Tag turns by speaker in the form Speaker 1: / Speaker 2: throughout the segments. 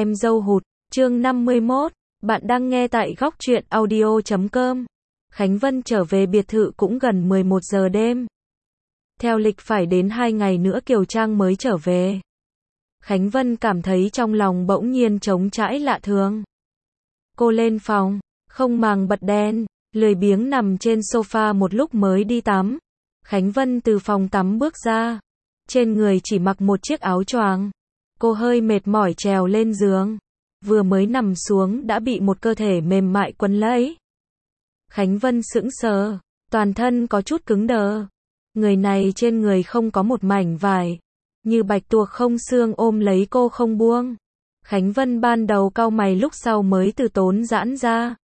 Speaker 1: em dâu hụt, chương 51, bạn đang nghe tại góc truyện audio.com. Khánh Vân trở về biệt thự cũng gần 11 giờ đêm. Theo lịch phải đến 2 ngày nữa Kiều Trang mới trở về. Khánh Vân cảm thấy trong lòng bỗng nhiên trống trải lạ thường. Cô lên phòng, không màng bật đèn, lười biếng nằm trên sofa một lúc mới đi tắm. Khánh Vân từ phòng tắm bước ra. Trên người chỉ mặc một chiếc áo choàng. Cô hơi mệt mỏi trèo lên giường. Vừa mới nằm xuống đã bị một cơ thể mềm mại quấn lấy. Khánh Vân sững sờ, toàn thân có chút cứng đờ. Người này trên người không có một mảnh vải, như bạch tuộc không xương ôm lấy cô không buông. Khánh Vân ban đầu cau mày lúc sau mới từ tốn giãn ra.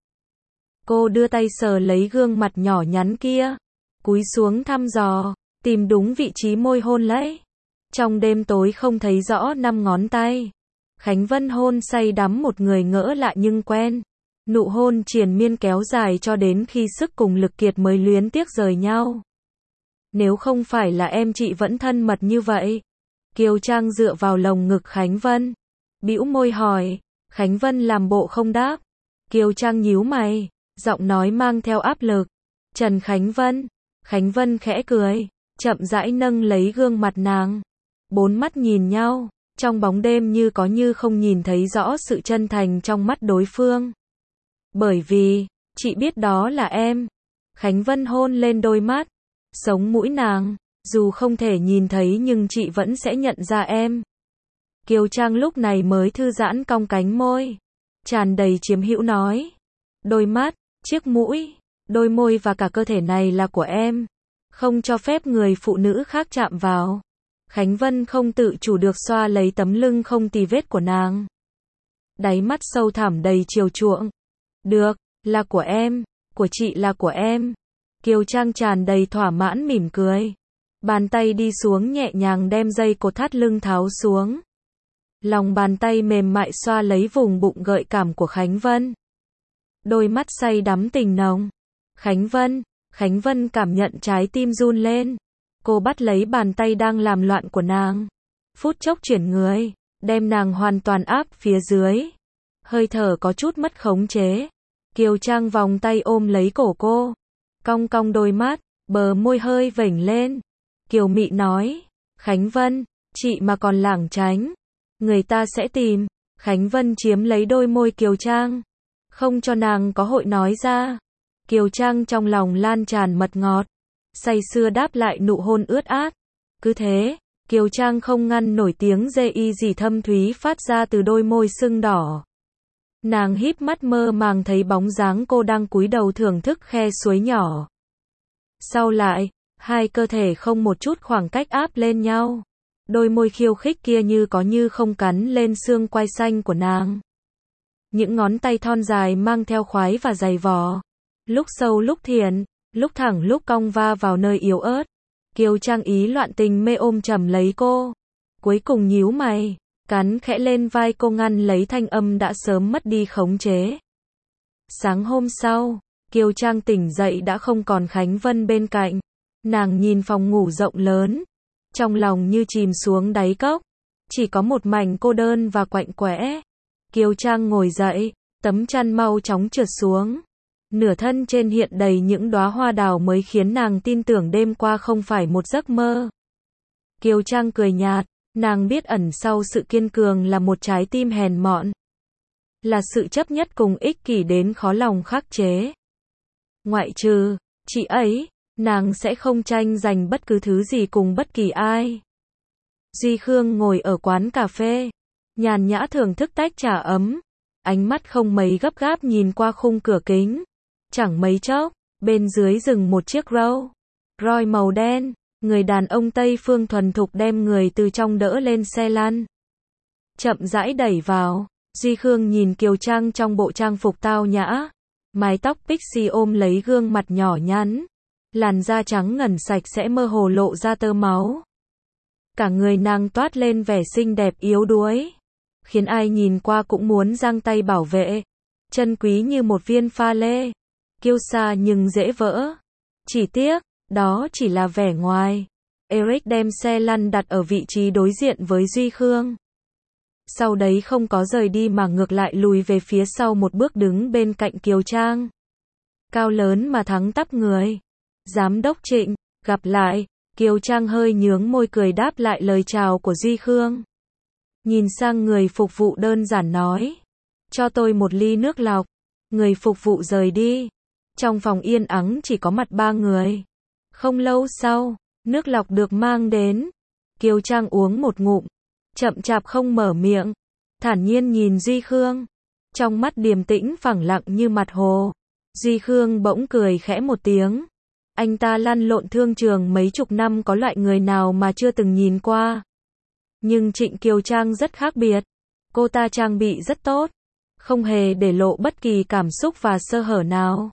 Speaker 1: Cô đưa tay sờ lấy gương mặt nhỏ nhắn kia, cúi xuống thăm dò, tìm đúng vị trí môi hôn lấy. Trong đêm tối không thấy rõ 5 ngón tay. Khánh Vân hôn say đắm một người ngỡ lạ nhưng quen. Nụ hôn triền miên kéo dài cho đến khi sức cùng lực kiệt mới luyến tiếc rời nhau. Nếu không phải là em chị vẫn thân mật như vậy. Kiều Trang dựa vào lồng ngực Khánh Vân, bĩu môi hỏi. Khánh Vân làm bộ không đáp. Kiều Trang nhíu mày, giọng nói mang theo áp lực. Trần Khánh Vân. Khánh Vân khẽ cười, chậm rãi nâng lấy gương mặt nàng. Bốn mắt nhìn nhau, trong bóng đêm như có như không nhìn thấy rõ sự chân thành trong mắt đối phương. Bởi vì, chị biết đó là em. Khánh Vân hôn lên đôi mắt, sống mũi nàng, dù không thể nhìn thấy nhưng chị vẫn sẽ nhận ra em. Kiều Trang lúc này mới thư giãn cong cánh môi, tràn đầy chiếm hữu nói. Đôi mắt, chiếc mũi, đôi môi và cả cơ thể này là của em. Không cho phép người phụ nữ khác chạm vào. Khánh Vân không tự chủ được xoa lấy tấm lưng không tì vết của nàng. Đáy mắt sâu thẳm đầy chiều chuộng. Được, là của em, của chị là của em. Kiều Trang tràn đầy thỏa mãn mỉm cười. Bàn tay đi xuống nhẹ nhàng đem dây cột thắt lưng tháo xuống. Lòng bàn tay mềm mại xoa lấy vùng bụng gợi cảm của Khánh Vân. Đôi mắt say đắm tình nồng. Khánh Vân cảm nhận trái tim run lên. Cô bắt lấy bàn tay đang làm loạn của nàng. Phút chốc chuyển người, đem nàng hoàn toàn áp phía dưới. Hơi thở có chút mất khống chế. Kiều Trang vòng tay ôm lấy cổ cô. Cong cong đôi mắt, bờ môi hơi vểnh lên. Kiều Mị nói, Khánh Vân, chị mà còn lảng tránh, người ta sẽ tìm. Khánh Vân chiếm lấy đôi môi Kiều Trang, không cho nàng có hội nói ra. Kiều Trang trong lòng lan tràn mật ngọt, say sưa đáp lại nụ hôn ướt át. Cứ thế, Kiều Trang không ngăn nổi tiếng dê y gì thâm thúy phát ra từ đôi môi sưng đỏ. Nàng híp mắt mơ màng thấy bóng dáng cô đang cúi đầu thưởng thức khe suối nhỏ. Sau lại, hai cơ thể không một chút khoảng cách áp lên nhau. Đôi môi khiêu khích kia như có như không cắn lên xương quai xanh của nàng. Những ngón tay thon dài mang theo khoái và dày vò. Lúc sâu lúc thiện, lúc thẳng lúc cong va vào nơi yếu ớt. Kiều Trang ý loạn tình mê ôm chầm lấy cô. Cuối cùng nhíu mày, cắn khẽ lên vai cô ngăn lấy thanh âm đã sớm mất đi khống chế. Sáng hôm sau, Kiều Trang tỉnh dậy đã không còn Khánh Vân bên cạnh. Nàng nhìn phòng ngủ rộng lớn, trong lòng như chìm xuống đáy cốc. Chỉ có một mảnh cô đơn và quạnh quẽ. Kiều Trang ngồi dậy, tấm chăn mau chóng trượt xuống. Nửa thân trên hiện đầy những đóa hoa đào mới khiến nàng tin tưởng đêm qua không phải một giấc mơ. Kiều Trang cười nhạt, nàng biết ẩn sau sự kiên cường là một trái tim hèn mọn. Là sự chấp nhất cùng ích kỷ đến khó lòng khắc chế. Ngoại trừ chị ấy, nàng sẽ không tranh giành bất cứ thứ gì cùng bất kỳ ai. Duy Khương ngồi ở quán cà phê, nhàn nhã thưởng thức tách trà ấm. Ánh mắt không mấy gấp gáp nhìn qua khung cửa kính. Chẳng mấy chốc, bên dưới dừng một chiếc Rolls Royce màu đen. Người đàn ông Tây phương thuần thục đem người từ trong đỡ lên xe lăn. Chậm rãi đẩy vào. Duy Khương nhìn Kiều Trang trong bộ trang phục tao nhã. Mái tóc pixie ôm lấy gương mặt nhỏ nhắn. Làn da trắng ngần sạch sẽ mơ hồ lộ ra tơ máu. Cả người nàng toát lên vẻ xinh đẹp yếu đuối. Khiến ai nhìn qua cũng muốn giang tay bảo vệ. Chân quý như một viên pha lê. Kiêu sa nhưng dễ vỡ. Chỉ tiếc, đó chỉ là vẻ ngoài. Eric đem xe lăn đặt ở vị trí đối diện với Duy Khương. Sau đấy không có rời đi mà ngược lại lùi về phía sau một bước đứng bên cạnh Kiều Trang. Cao lớn mà thắng tắp người. Giám đốc Trịnh, gặp lại. Kiều Trang hơi nhướng môi cười đáp lại lời chào của Duy Khương. Nhìn sang người phục vụ đơn giản nói. Cho tôi một ly nước lọc. Người phục vụ rời đi. Trong phòng yên ắng chỉ có mặt ba người. Không lâu sau, nước lọc được mang đến. Kiều Trang uống một ngụm. Chậm chạp không mở miệng. Thản nhiên nhìn Duy Khương. Trong mắt điềm tĩnh phẳng lặng như mặt hồ. Duy Khương bỗng cười khẽ một tiếng. Anh ta lăn lộn thương trường mấy chục năm, có loại người nào mà chưa từng nhìn qua. Nhưng Trịnh Kiều Trang rất khác biệt. Cô ta trang bị rất tốt. Không hề để lộ bất kỳ cảm xúc và sơ hở nào.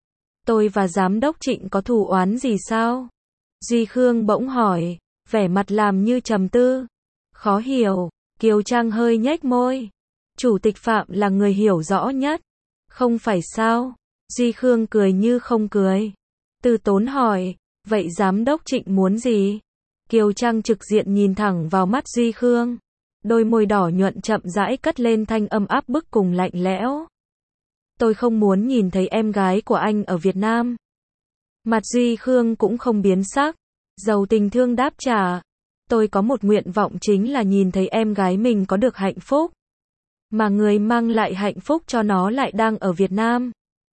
Speaker 1: Tôi và giám đốc Trịnh có thù oán gì sao? Duy Khương bỗng hỏi, vẻ mặt làm như trầm tư. Khó hiểu. Kiều Trang hơi nhếch môi. Chủ tịch Phạm là người hiểu rõ nhất. Không phải sao? Duy Khương cười như không cười. Từ Tốn hỏi, vậy giám đốc Trịnh muốn gì? Kiều Trang trực diện nhìn thẳng vào mắt Duy Khương. Đôi môi đỏ nhuận chậm rãi cất lên thanh âm áp bức cùng lạnh lẽo. Tôi không muốn nhìn thấy em gái của anh ở Việt Nam. Mặt Duy Khương cũng không biến sắc. Giàu tình thương đáp trả. Tôi có một nguyện vọng chính là nhìn thấy em gái mình có được hạnh phúc. Mà người mang lại hạnh phúc cho nó lại đang ở Việt Nam.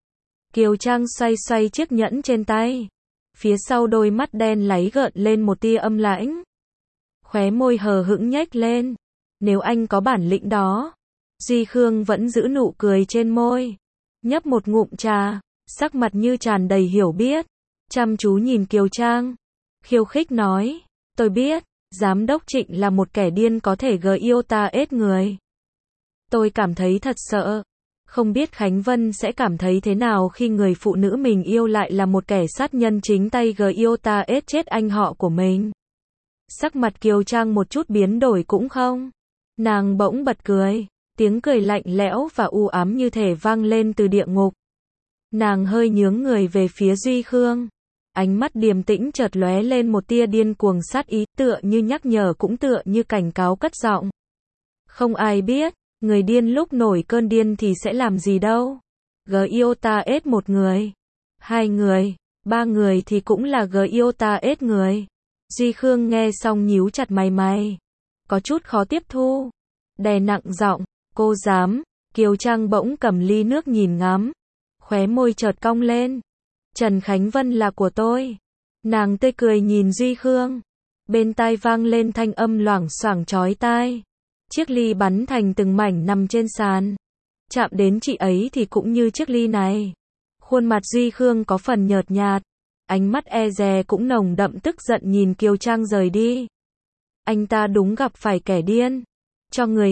Speaker 1: Kiều Trang xoay xoay chiếc nhẫn trên tay. Phía sau đôi mắt đen láy gợn lên một tia âm lãnh. Khóe môi hờ hững nhếch lên. Nếu anh có bản lĩnh đó. Duy Khương vẫn giữ nụ cười trên môi. Nhấp một ngụm trà. Sắc mặt như tràn đầy hiểu biết. Chăm chú nhìn Kiều Trang. Khiêu khích nói. Tôi biết. Giám đốc Trịnh là một kẻ điên có thể yêu ta ết người. Tôi cảm thấy thật sợ. Không biết Khánh Vân sẽ cảm thấy thế nào khi người phụ nữ mình yêu lại là một kẻ sát nhân chính tay yêu ta ết chết anh họ của mình. Sắc mặt Kiều Trang một chút biến đổi cũng không. Nàng bỗng bật cười. Tiếng cười lạnh lẽo và u ám như thể vang lên từ địa ngục. Nàng hơi nhướng người về phía Duy Khương. Ánh mắt điềm tĩnh chợt lóe lên một tia điên cuồng sát ý, tựa như nhắc nhở cũng tựa như cảnh cáo cất giọng. Không ai biết, người điên lúc nổi cơn điên thì sẽ làm gì đâu. Yêu ta ết một người, hai người, ba người thì cũng là yêu ta ết người. Duy Khương nghe xong nhíu chặt mày. Có chút khó tiếp thu. Đè nặng giọng, cô dám. Kiều Trang bỗng cầm ly nước nhìn ngắm. Khóe môi chợt cong lên. Trần Khánh Vân là của tôi. Nàng tươi cười nhìn Duy Khương. Bên tai vang lên thanh âm loảng xoảng chói tai. Chiếc ly bắn thành từng mảnh nằm trên sàn. Chạm đến chị ấy thì cũng như chiếc ly này. Khuôn mặt Duy Khương có phần nhợt nhạt. Ánh mắt e dè cũng nồng đậm tức giận nhìn Kiều Trang rời đi. Anh ta đúng gặp phải kẻ điên. Cho người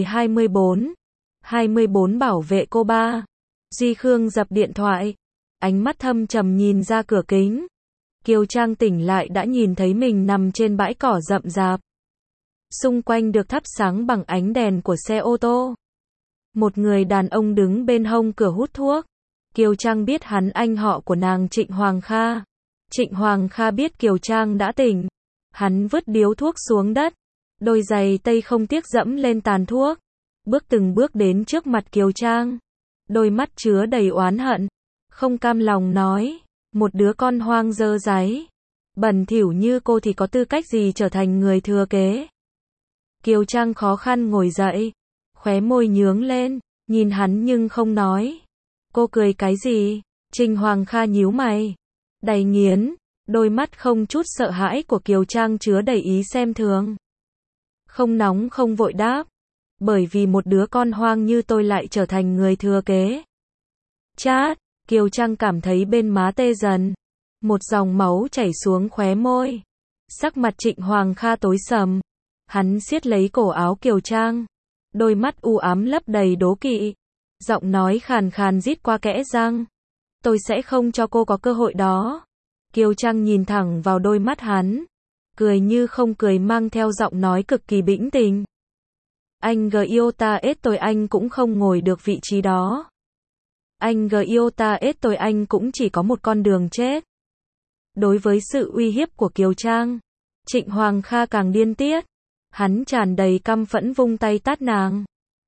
Speaker 1: 24 bảo vệ cô ba. Duy Khương dập điện thoại. Ánh mắt thâm trầm nhìn ra cửa kính. Kiều Trang tỉnh lại đã nhìn thấy mình nằm trên bãi cỏ rậm rạp. Xung quanh được thắp sáng bằng ánh đèn của xe ô tô. Một người đàn ông đứng bên hông cửa hút thuốc. Kiều Trang biết hắn anh họ của nàng Trịnh Hoàng Kha. Trịnh Hoàng Kha biết Kiều Trang đã tỉnh. Hắn vứt điếu thuốc xuống đất. Đôi giày tây không tiếc dẫm lên tàn thuốc. Bước từng bước đến trước mặt Kiều Trang. Đôi mắt chứa đầy oán hận. Không cam lòng nói. Một đứa con hoang dơ dáy. Bẩn thỉu như cô thì có tư cách gì trở thành người thừa kế. Kiều Trang khó khăn ngồi dậy. Khóe môi nhướng lên. Nhìn hắn nhưng không nói. Cô cười cái gì? Trịnh Hoàng Kha nhíu mày. Đầy nghiến. Đôi mắt không chút sợ hãi của Kiều Trang chứa đầy ý xem thường. Không nóng không vội đáp. Bởi vì một đứa con hoang như tôi lại trở thành người thừa kế. Chát. Kiều Trang cảm thấy bên má tê dần. Một dòng máu chảy xuống khóe môi. Sắc mặt Trịnh Hoàng Kha tối sầm. Hắn siết lấy cổ áo Kiều Trang. Đôi mắt u ám lấp đầy đố kỵ. Giọng nói khàn khàn rít qua kẽ răng. Tôi sẽ không cho cô có cơ hội đó. Kiều Trang nhìn thẳng vào đôi mắt hắn. Cười như không cười mang theo giọng nói cực kỳ bĩnh tình. Anh yêu ta ết tôi anh cũng không ngồi được vị trí đó. Anh yêu ta ết tôi anh cũng chỉ có một con đường chết. Đối với sự uy hiếp của Kiều Trang, Trịnh Hoàng Kha càng điên tiết. Hắn tràn đầy căm phẫn vung tay tát nàng.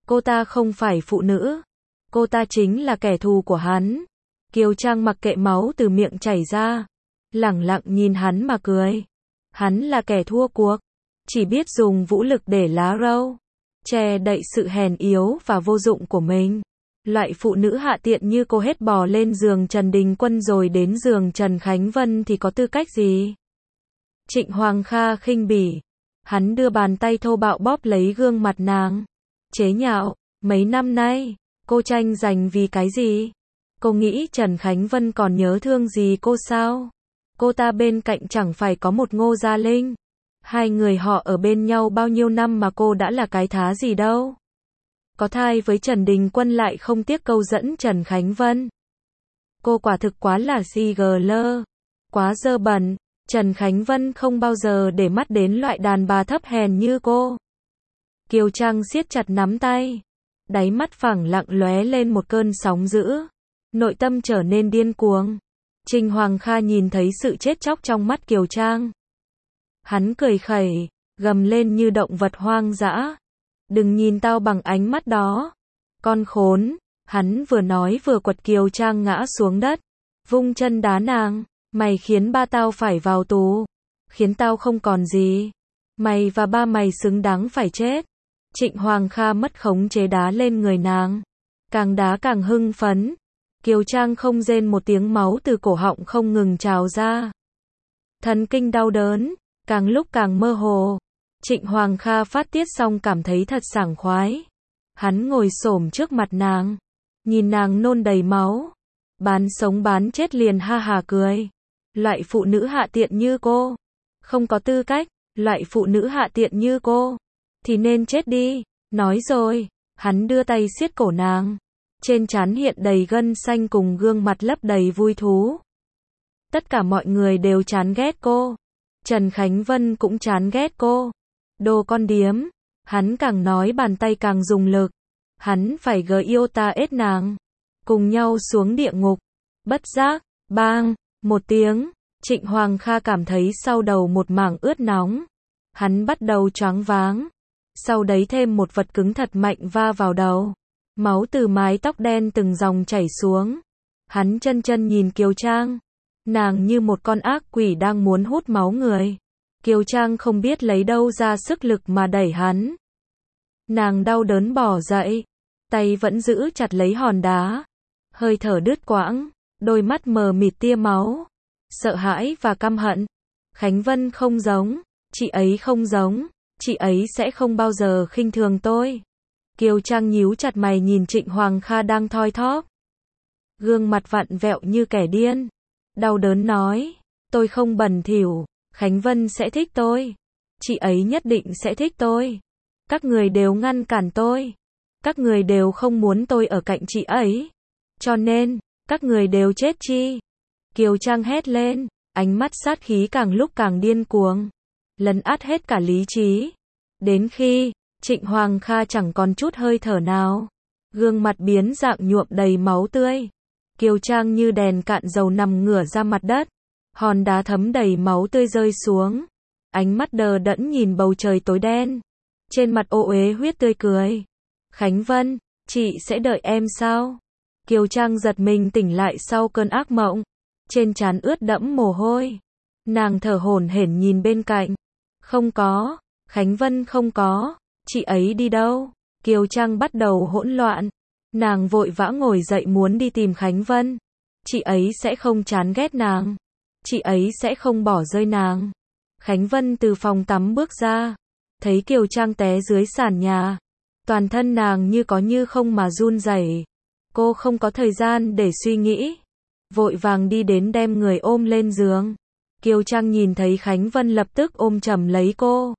Speaker 1: Cô ta không phải phụ nữ. Cô ta chính là kẻ thù của hắn. Kiều Trang mặc kệ máu từ miệng chảy ra. Lẳng lặng nhìn hắn mà cười. Hắn là kẻ thua cuộc. Chỉ biết dùng vũ lực để lá râu. Che đậy sự hèn yếu và vô dụng của mình. Loại phụ nữ hạ tiện như cô hết bò lên giường Trần Đình Quân rồi đến giường Trần Khánh Vân thì có tư cách gì? Trịnh Hoàng Kha khinh bỉ. Hắn đưa bàn tay thô bạo bóp lấy gương mặt nàng. Chế nhạo, mấy năm nay, cô tranh giành vì cái gì? Cô nghĩ Trần Khánh Vân còn nhớ thương gì cô sao? Cô ta bên cạnh chẳng phải có một Ngô Gia Linh. Hai người họ ở bên nhau bao nhiêu năm mà cô đã là cái thá gì đâu. Có thai với Trần Đình Quân lại không tiếc câu dẫn Trần Khánh Vân. Cô quả thực quá là si gờ lơ. Quá dơ bẩn. Trần Khánh Vân không bao giờ để mắt đến loại đàn bà thấp hèn như cô. Kiều Trang siết chặt nắm tay. Đáy mắt phẳng lặng lóe lên một cơn sóng dữ. Nội tâm trở nên điên cuồng. Trịnh Hoàng Kha nhìn thấy sự chết chóc trong mắt Kiều Trang. Hắn cười khẩy, gầm lên như động vật hoang dã. Đừng nhìn tao bằng ánh mắt đó. Con khốn, hắn vừa nói vừa quật Kiều Trang ngã xuống đất. Vung chân đá nàng, mày khiến ba tao phải vào tù. Khiến tao không còn gì. Mày và ba mày xứng đáng phải chết. Trịnh Hoàng Kha mất khống chế đá lên người nàng. Càng đá càng hưng phấn. Kiều Trang không rên một tiếng, máu từ cổ họng không ngừng trào ra. Thần kinh đau đớn, càng lúc càng mơ hồ. Trịnh Hoàng Kha phát tiết xong cảm thấy thật sảng khoái. Hắn ngồi xổm trước mặt nàng, nhìn nàng nôn đầy máu. Bán sống bán chết liền ha hà cười. Loại phụ nữ hạ tiện như cô, không có tư cách. Loại phụ nữ hạ tiện như cô, thì nên chết đi. Nói rồi, hắn đưa tay siết cổ nàng. Trên trán hiện đầy gân xanh cùng gương mặt lấp đầy vui thú. Tất cả mọi người đều chán ghét cô. Trần Khánh Vân cũng chán ghét cô. Đồ con điếm. Hắn càng nói bàn tay càng dùng lực. Hắn phải gợi yêu ta ết nàng. Cùng nhau xuống địa ngục. Bất giác, bang, một tiếng. Trịnh Hoàng Kha cảm thấy sau đầu một mảng ướt nóng. Hắn bắt đầu choáng váng. Sau đấy thêm một vật cứng thật mạnh va vào đầu. Máu từ mái tóc đen từng dòng chảy xuống. Hắn chân chân nhìn Kiều Trang. Nàng như một con ác quỷ đang muốn hút máu người. Kiều Trang không biết lấy đâu ra sức lực mà đẩy hắn. Nàng đau đớn bỏ dậy. Tay vẫn giữ chặt lấy hòn đá. Hơi thở đứt quãng. Đôi mắt mờ mịt tia máu. Sợ hãi và căm hận. Khánh Vân không giống. Chị ấy không giống. Chị ấy sẽ không bao giờ khinh thường tôi. Kiều Trang nhíu chặt mày nhìn Trịnh Hoàng Kha đang thoi thóp. Gương mặt vặn vẹo như kẻ điên. Đau đớn nói. Tôi không bẩn thỉu. Khánh Vân sẽ thích tôi. Chị ấy nhất định sẽ thích tôi. Các người đều ngăn cản tôi. Các người đều không muốn tôi ở cạnh chị ấy. Cho nên, các người đều chết chi. Kiều Trang hét lên. Ánh mắt sát khí càng lúc càng điên cuồng. Lấn át hết cả lý trí. Đến khi Trịnh Hoàng Kha chẳng còn chút hơi thở nào. Gương mặt biến dạng nhuộm đầy máu tươi. Kiều Trang như đèn cạn dầu nằm ngửa ra mặt đất. Hòn đá thấm đầy máu tươi rơi xuống. Ánh mắt đờ đẫn nhìn bầu trời tối đen. Trên mặt ô uế huyết tươi cười. Khánh Vân, chị sẽ đợi em sao? Kiều Trang giật mình tỉnh lại sau cơn ác mộng. Trên trán ướt đẫm mồ hôi. Nàng thở hổn hển nhìn bên cạnh. Không có, Khánh Vân không có. Chị ấy đi đâu? Kiều Trang bắt đầu hỗn loạn. Nàng vội vã ngồi dậy muốn đi tìm Khánh Vân. Chị ấy sẽ không chán ghét nàng. Chị ấy sẽ không bỏ rơi nàng. Khánh Vân từ phòng tắm bước ra. Thấy Kiều Trang té dưới sàn nhà. Toàn thân nàng như có như không mà run rẩy. Cô không có thời gian để suy nghĩ. Vội vàng đi đến đem người ôm lên giường. Kiều Trang nhìn thấy Khánh Vân lập tức ôm chầm lấy cô.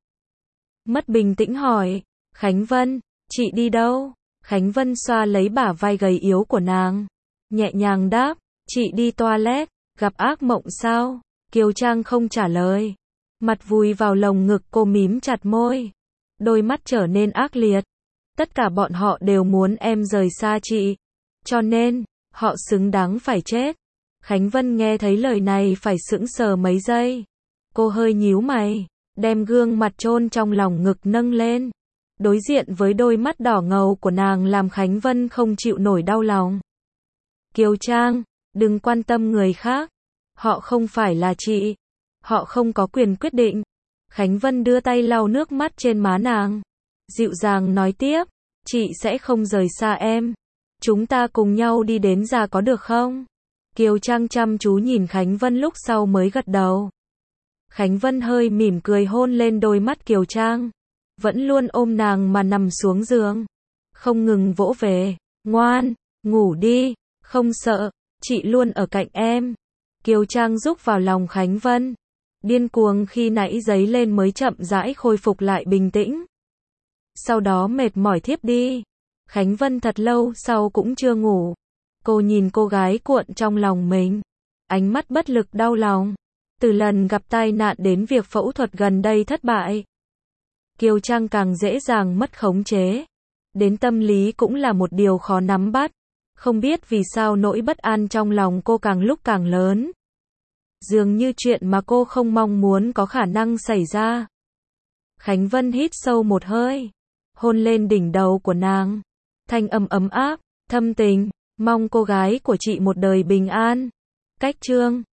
Speaker 1: Mất bình tĩnh hỏi. Khánh Vân, chị đi đâu? Khánh Vân xoa lấy bả vai gầy yếu của nàng. Nhẹ nhàng đáp. Chị đi toilet. Gặp ác mộng sao? Kiều Trang không trả lời. Mặt vùi vào lồng ngực cô mím chặt môi. Đôi mắt trở nên ác liệt. Tất cả bọn họ đều muốn em rời xa chị. Cho nên, họ xứng đáng phải chết. Khánh Vân nghe thấy lời này phải sững sờ mấy giây. Cô hơi nhíu mày. Đem gương mặt chôn trong lòng ngực nâng lên. Đối diện với đôi mắt đỏ ngầu của nàng làm Khánh Vân không chịu nổi đau lòng. Kiều Trang, đừng quan tâm người khác. Họ không phải là chị. Họ không có quyền quyết định. Khánh Vân đưa tay lau nước mắt trên má nàng. Dịu dàng nói tiếp, chị sẽ không rời xa em. Chúng ta cùng nhau đi đến già có được không? Kiều Trang chăm chú nhìn Khánh Vân lúc sau mới gật đầu. Khánh Vân hơi mỉm cười hôn lên đôi mắt Kiều Trang. Vẫn luôn ôm nàng mà nằm xuống giường. Không ngừng vỗ về. Ngoan, ngủ đi, không sợ, chị luôn ở cạnh em. Kiều Trang rúc vào lòng Khánh Vân. Điên cuồng khi nãy dấy lên mới chậm rãi khôi phục lại bình tĩnh. Sau đó mệt mỏi thiếp đi. Khánh Vân thật lâu sau cũng chưa ngủ. Cô nhìn cô gái cuộn trong lòng mình. Ánh mắt bất lực đau lòng. Từ lần gặp tai nạn đến việc phẫu thuật gần đây thất bại. Kiều Trang càng dễ dàng mất khống chế. Đến tâm lý cũng là một điều khó nắm bắt. Không biết vì sao nỗi bất an trong lòng cô càng lúc càng lớn. Dường như chuyện mà cô không mong muốn có khả năng xảy ra. Khánh Vân hít sâu một hơi. Hôn lên đỉnh đầu của nàng. Thanh âm ấm áp, thâm tình. Mong cô gái của chị một đời bình an. Cách chương